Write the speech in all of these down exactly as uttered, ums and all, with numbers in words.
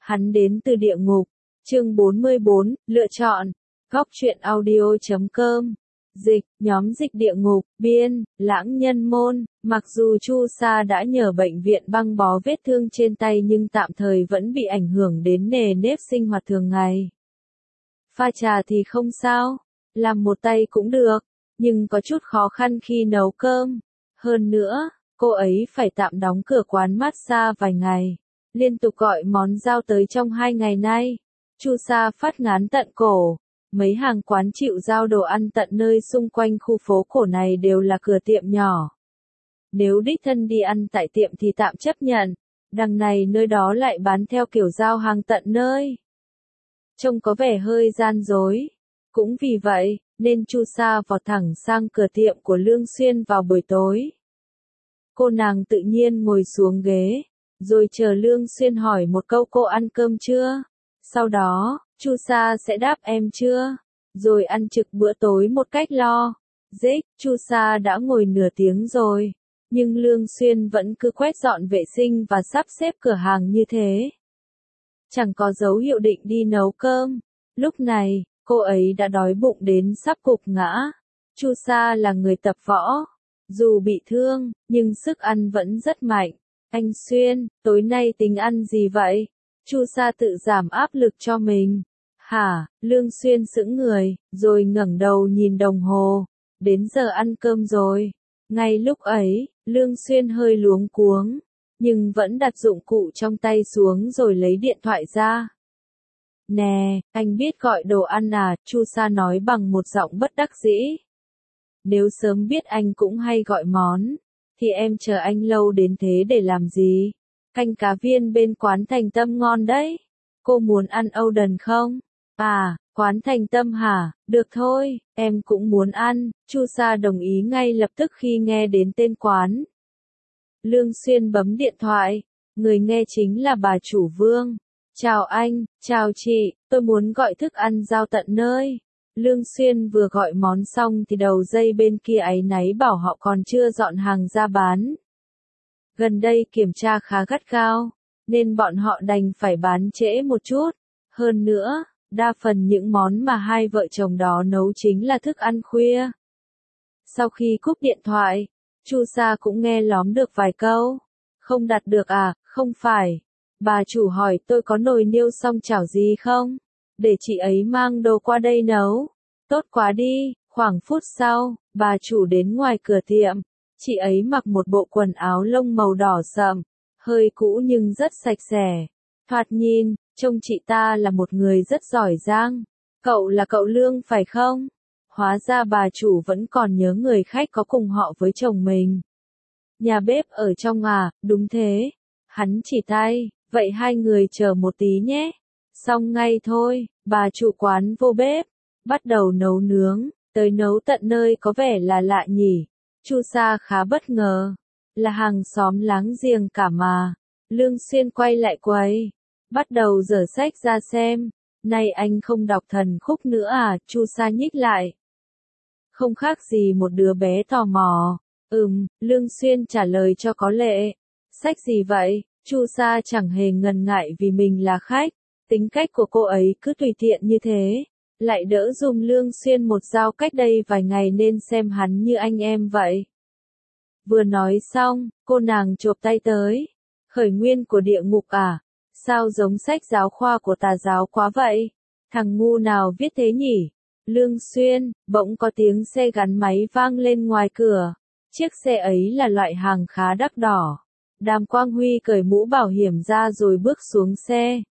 Hắn đến từ địa ngục. Chương bốn mươi bốn, lựa chọn. Góc truyện audio chấm com. Dịch, nhóm dịch địa ngục, biên, Lãng Nhân Môn. Mặc dù Chu Sa đã nhờ bệnh viện băng bó vết thương trên tay nhưng tạm thời vẫn bị ảnh hưởng đến nề nếp sinh hoạt thường ngày. Pha trà thì không sao, làm một tay cũng được, nhưng có chút khó khăn khi nấu cơm. Hơn nữa, cô ấy phải tạm đóng cửa quán massage vài ngày, liên tục gọi món giao tới trong hai ngày nay. Chu Sa phát ngán tận cổ. Mấy hàng quán chịu giao đồ ăn tận nơi xung quanh khu phố cổ này đều là cửa tiệm nhỏ. Nếu đích thân đi ăn tại tiệm thì tạm chấp nhận, đằng này nơi đó lại bán theo kiểu giao hàng tận nơi. Trông có vẻ hơi gian dối. Cũng vì vậy, nên Chu Sa vọt thẳng sang cửa tiệm của Lương Xuyên vào buổi tối. Cô nàng tự nhiên ngồi xuống ghế, rồi chờ Lương Xuyên hỏi một câu: cô ăn cơm chưa? Sau đó, Chu Sa sẽ đáp em chưa, rồi ăn trực bữa tối một cách lo. Dích, Chu Sa đã ngồi nửa tiếng rồi, nhưng Lương Xuyên vẫn cứ quét dọn vệ sinh và sắp xếp cửa hàng như thế. Chẳng có dấu hiệu định đi nấu cơm. Lúc này, cô ấy đã đói bụng đến sắp gục ngã. Chu Sa là người tập võ, dù bị thương, nhưng sức ăn vẫn rất mạnh. Anh Xuyên, tối nay tính ăn gì vậy? Chu Sa tự giảm áp lực cho mình. Hả? Lương Xuyên sững người, rồi ngẩng đầu nhìn đồng hồ. Đến giờ ăn cơm rồi. Ngay lúc ấy, Lương Xuyên hơi luống cuống, nhưng vẫn đặt dụng cụ trong tay xuống rồi lấy điện thoại ra. Nè, anh biết gọi đồ ăn à? Chu Sa nói bằng một giọng bất đắc dĩ. Nếu sớm biết anh cũng hay gọi món, thì em chờ anh lâu đến thế để làm gì? Canh cá viên bên quán Thành Tâm ngon đấy. Cô muốn ăn Oden không? À, quán Thành Tâm hả? Được thôi, em cũng muốn ăn. Chu Sa đồng ý ngay lập tức khi nghe đến tên quán. Lương Xuyên bấm điện thoại. Người nghe chính là bà chủ Vương. Chào anh, chào chị, tôi muốn gọi thức ăn giao tận nơi. Lương Xuyên vừa gọi món xong thì đầu dây bên kia áy náy bảo họ còn chưa dọn hàng ra bán. Gần đây kiểm tra khá gắt gao, nên bọn họ đành phải bán trễ một chút. Hơn nữa, đa phần những món mà hai vợ chồng đó nấu chính là thức ăn khuya. Sau khi cúp điện thoại, Chu Sa cũng nghe lóm được vài câu. Không đặt được à? Không phải. Bà chủ hỏi tôi có nồi niêu song chảo gì không? Để chị ấy mang đồ qua đây nấu. Tốt quá đi. Khoảng phút sau, bà chủ đến ngoài cửa tiệm. Chị ấy mặc một bộ quần áo lông màu đỏ sậm, hơi cũ nhưng rất sạch sẽ. Thoạt nhìn, trông chị ta là một người rất giỏi giang. Cậu là cậu Lương phải không? Hóa ra bà chủ vẫn còn nhớ người khách có cùng họ với chồng mình. Nhà bếp ở trong à? Đúng thế. Hắn chỉ tay, vậy hai người chờ một tí nhé. Xong ngay thôi, bà chủ quán vô bếp, bắt đầu nấu nướng, tới nấu tận nơi có vẻ là lạ nhỉ. Chu Sa khá bất ngờ, là hàng xóm láng giềng cả mà. Lương Xuyên quay lại quầy, bắt đầu dở sách ra xem. Này anh không đọc thần khúc nữa à? Chu Sa nhích lại. Không khác gì một đứa bé tò mò. Ừm, Lương Xuyên trả lời cho có lệ. Sách gì vậy? Chu Sa chẳng hề ngần ngại vì mình là khách. Tính cách của cô ấy cứ tùy tiện như thế. Lại đỡ dùm Lương Xuyên một dao cách đây vài ngày nên xem hắn như anh em vậy. Vừa nói xong, cô nàng chộp tay tới. Khởi nguyên của địa ngục à? Sao giống sách giáo khoa của tà giáo quá vậy? Thằng ngu nào viết thế nhỉ? Lương Xuyên, bỗng có tiếng xe gắn máy vang lên ngoài cửa. Chiếc xe ấy là loại hàng khá đắt đỏ. Đàm Quang Huy cởi mũ bảo hiểm ra rồi bước xuống xe.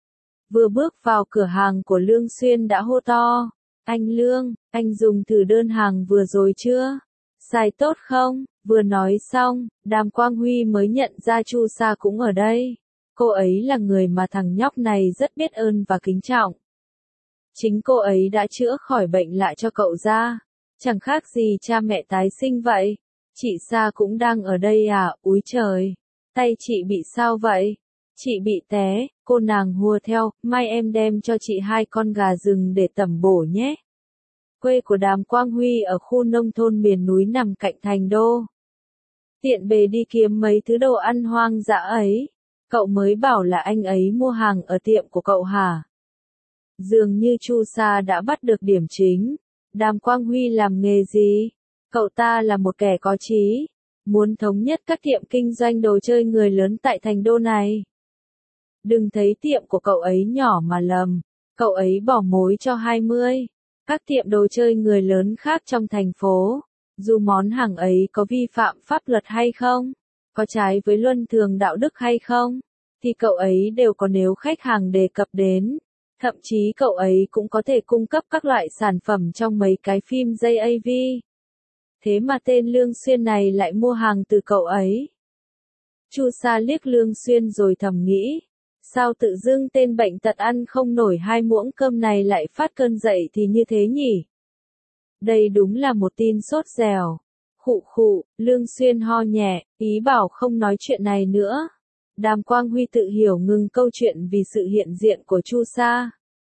Vừa bước vào cửa hàng của Lương Xuyên đã hô to. Anh Lương, anh dùng thử đơn hàng vừa rồi chưa? Xài tốt không? Vừa nói xong, Đàm Quang Huy mới nhận ra Chu Sa cũng ở đây. Cô ấy là người mà thằng nhóc này rất biết ơn và kính trọng. Chính cô ấy đã chữa khỏi bệnh lại cho cậu ra. Chẳng khác gì cha mẹ tái sinh vậy. Chị Sa cũng đang ở đây à? Úi trời! Tay chị bị sao vậy? Chị bị té. Cô nàng hùa theo, mai em đem cho chị hai con gà rừng để tẩm bổ nhé. Quê của Đàm Quang Huy ở khu nông thôn miền núi nằm cạnh thành đô. Tiện bề đi kiếm mấy thứ đồ ăn hoang dã ấy. Cậu mới bảo là anh ấy mua hàng ở tiệm của cậu hả? Dường như Chu Sa đã bắt được điểm chính. Đàm Quang Huy làm nghề gì? Cậu ta là một kẻ có chí, muốn thống nhất các tiệm kinh doanh đồ chơi người lớn tại thành đô này. Đừng thấy tiệm của cậu ấy nhỏ mà lầm, cậu ấy bỏ mối cho hai mươi các tiệm đồ chơi người lớn khác trong thành phố. Dù món hàng ấy có vi phạm pháp luật hay không, có trái với luân thường đạo đức hay không, thì cậu ấy đều có nếu khách hàng đề cập đến. Thậm chí cậu ấy cũng có thể cung cấp các loại sản phẩm trong mấy cái phim gi a vê. Thế mà tên Lương Xuyên này lại mua hàng từ cậu ấy. Chu Sa liếc Lương Xuyên rồi thầm nghĩ, sao tự dưng tên bệnh tật ăn không nổi hai muỗng cơm này lại phát cơn dậy thì như thế nhỉ? Đây đúng là một tin sốt dẻo. Khụ khụ, Lương Xuyên ho nhẹ, ý bảo không nói chuyện này nữa. Đàm Quang Huy tự hiểu ngừng câu chuyện vì sự hiện diện của Chu Sa.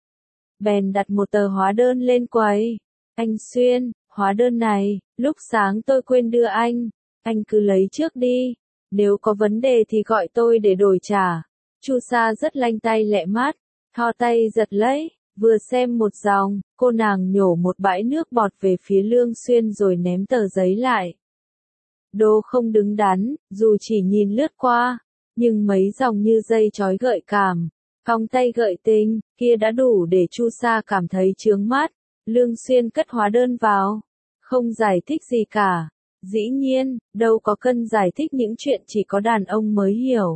Bèn đặt một tờ hóa đơn lên quầy. Anh Xuyên, hóa đơn này, lúc sáng tôi quên đưa anh. Anh cứ lấy trước đi. Nếu có vấn đề thì gọi tôi để đổi trả. Chu Sa rất lanh tay lẹ mát, thò tay giật lấy, vừa xem một dòng, cô nàng nhổ một bãi nước bọt về phía Lương Xuyên rồi ném tờ giấy lại. Đồ không đứng đắn, dù chỉ nhìn lướt qua, nhưng mấy dòng như dây chói gợi cảm, cong tay gợi tình, kia đã đủ để Chu Sa cảm thấy chướng mắt. Lương Xuyên cất hóa đơn vào, không giải thích gì cả. Dĩ nhiên, đâu có cần giải thích những chuyện chỉ có đàn ông mới hiểu.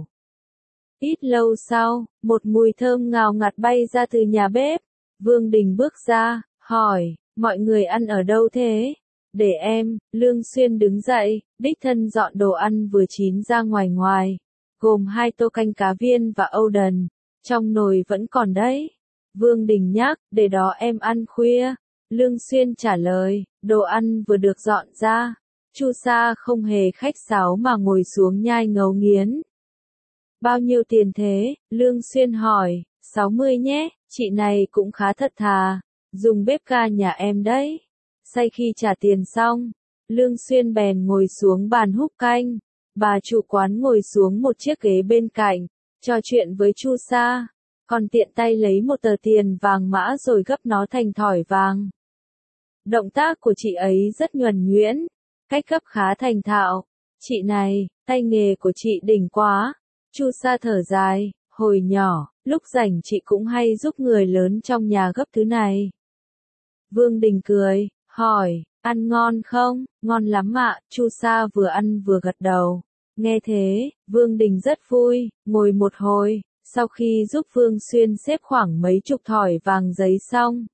Ít lâu sau, một mùi thơm ngào ngạt bay ra từ nhà bếp. Vương Đình bước ra, hỏi, mọi người ăn ở đâu thế? Để em, Lương Xuyên đứng dậy, đích thân dọn đồ ăn vừa chín ra ngoài ngoài, gồm hai tô canh cá viên và âu đần, trong nồi vẫn còn đấy. Vương Đình nhắc, để đó em ăn khuya. Lương Xuyên trả lời, đồ ăn vừa được dọn ra. Chu Sa không hề khách sáo mà ngồi xuống nhai ngấu nghiến. Bao nhiêu tiền thế? Lương Xuyên hỏi. sáu mươi nhé, chị này cũng khá thật thà, dùng bếp ga nhà em đấy. Sau khi trả tiền xong, Lương Xuyên bèn ngồi xuống bàn húp canh. Bà chủ quán ngồi xuống một chiếc ghế bên cạnh, trò chuyện với Chu Sa, còn tiện tay lấy một tờ tiền vàng mã rồi gấp nó thành thỏi vàng. Động tác của chị ấy rất nhuần nhuyễn, cách gấp khá thành thạo. Chị này, tay nghề của chị đỉnh quá. Chu Sa thở dài, hồi nhỏ, lúc rảnh chị cũng hay giúp người lớn trong nhà gấp thứ này. Vương Đình cười, hỏi, ăn ngon không? Ngon lắm ạ. Chu Sa vừa ăn vừa gật đầu. Nghe thế, Vương Đình rất vui, ngồi một hồi, sau khi giúp Vương Xuyên xếp khoảng mấy chục thỏi vàng giấy xong,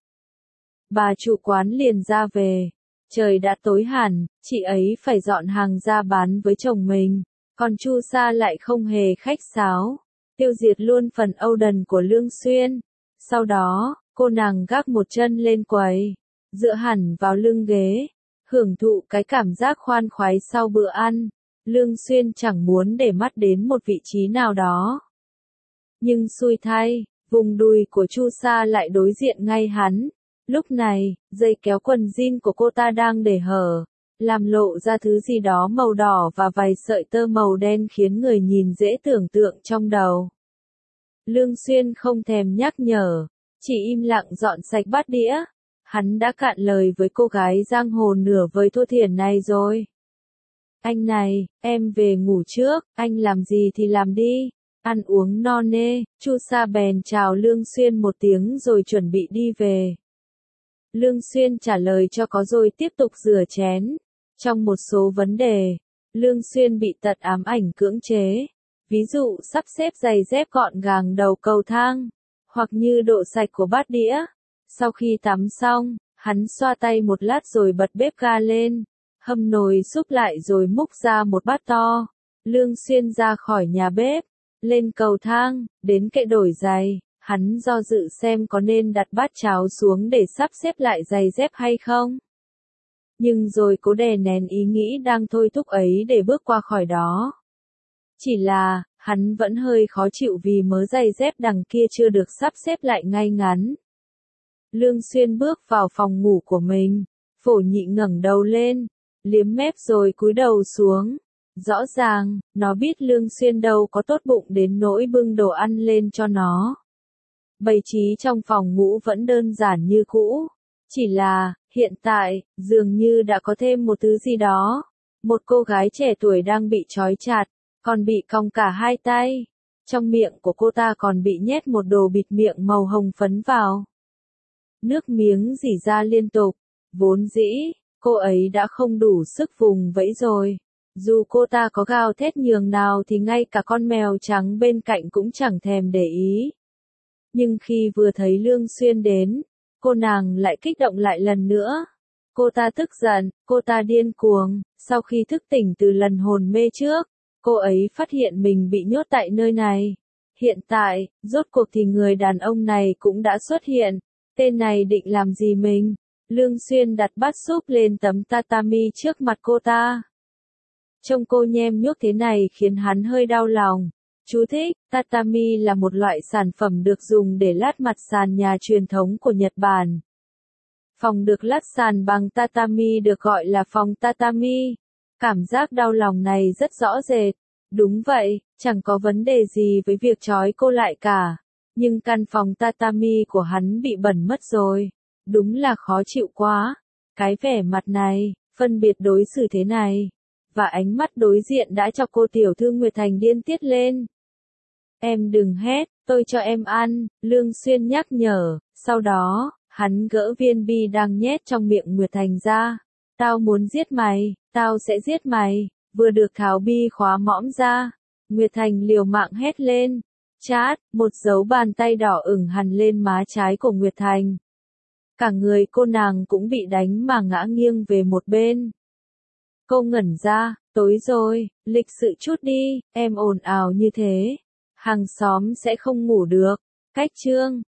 bà chủ quán liền ra về. Trời đã tối hẳn, chị ấy phải dọn hàng ra bán với chồng mình, còn Chu Sa lại không hề khách sáo, tiêu diệt luôn phần âu đần của Lương Xuyên. Sau đó, cô nàng gác một chân lên quầy, dựa hẳn vào lưng ghế, hưởng thụ cái cảm giác khoan khoái sau bữa ăn. Lương Xuyên chẳng muốn để mắt đến một vị trí nào đó. Nhưng xui thay, vùng đùi của Chu Sa lại đối diện ngay hắn. Lúc này, dây kéo quần jean của cô ta đang để hở, làm lộ ra thứ gì đó màu đỏ và vài sợi tơ màu đen khiến người nhìn dễ tưởng tượng trong đầu. Lương Xuyên không thèm nhắc nhở, chỉ im lặng dọn sạch bát đĩa. Hắn đã cạn lời với cô gái giang hồ nửa vời thô thiển này rồi. Anh này, em về ngủ trước, anh làm gì thì làm đi. Ăn uống no nê, Chu Sa bèn chào Lương Xuyên một tiếng rồi chuẩn bị đi về. Lương Xuyên trả lời cho có rồi tiếp tục rửa chén. Trong một số vấn đề, Lương Xuyên bị tật ám ảnh cưỡng chế. Ví dụ sắp xếp giày dép gọn gàng đầu cầu thang, hoặc như độ sạch của bát đĩa. Sau khi tắm xong, hắn xoa tay một lát rồi bật bếp ga lên, hâm nồi xúc lại rồi múc ra một bát to. Lương Xuyên ra khỏi nhà bếp, lên cầu thang, đến kệ đổi giày. Hắn do dự xem có nên đặt bát cháo xuống để sắp xếp lại giày dép hay không. Nhưng rồi cố đè nén ý nghĩ đang thôi thúc ấy để bước qua khỏi đó. Chỉ là, hắn vẫn hơi khó chịu vì mớ giày dép đằng kia chưa được sắp xếp lại ngay ngắn. Lương Xuyên bước vào phòng ngủ của mình, Phổ Nhị ngẩng đầu lên, liếm mép rồi cúi đầu xuống. Rõ ràng, nó biết Lương Xuyên đâu có tốt bụng đến nỗi bưng đồ ăn lên cho nó. Bày trí trong phòng ngủ vẫn đơn giản như cũ. Chỉ là, hiện tại, dường như đã có thêm một thứ gì đó. Một cô gái trẻ tuổi đang bị trói chặt, còn bị còng cả hai tay. Trong miệng của cô ta còn bị nhét một đồ bịt miệng màu hồng phấn vào. Nước miếng rỉ ra liên tục. Vốn dĩ, cô ấy đã không đủ sức vùng vẫy rồi. Dù cô ta có gào thét nhường nào thì ngay cả con mèo trắng bên cạnh cũng chẳng thèm để ý. Nhưng khi vừa thấy Lương Xuyên đến, cô nàng lại kích động lại lần nữa. Cô ta tức giận, cô ta điên cuồng, sau khi thức tỉnh từ lần hồn mê trước, cô ấy phát hiện mình bị nhốt tại nơi này. Hiện tại, rốt cuộc thì người đàn ông này cũng đã xuất hiện, tên này định làm gì mình? Lương Xuyên đặt bát súp lên tấm tatami trước mặt cô ta. Trông cô nhem nhuốc thế này khiến hắn hơi đau lòng. Chú thích, tatami là một loại sản phẩm được dùng để lát mặt sàn nhà truyền thống của Nhật Bản. Phòng được lát sàn bằng tatami được gọi là phòng tatami. Cảm giác đau lòng này rất rõ rệt. Đúng vậy, chẳng có vấn đề gì với việc trói cô lại cả. Nhưng căn phòng tatami của hắn bị bẩn mất rồi. Đúng là khó chịu quá. Cái vẻ mặt này, phân biệt đối xử thế này. Và ánh mắt đối diện đã cho cô tiểu thư Nguyệt Thành điên tiết lên. Em đừng hét, tôi cho em ăn, Lương Xuyên nhắc nhở, sau đó, hắn gỡ viên bi đang nhét trong miệng Nguyệt Thành ra. Tao muốn giết mày, tao sẽ giết mày, vừa được tháo bi khóa mõm ra. Nguyệt Thành liều mạng hét lên. Chát, một dấu bàn tay đỏ ửng hằn lên má trái của Nguyệt Thành. Cả người cô nàng cũng bị đánh mà ngã nghiêng về một bên. Cô ngẩn ra, tối rồi, lịch sự chút đi, em ồn ào như thế. Hàng xóm sẽ không ngủ được. Cách chương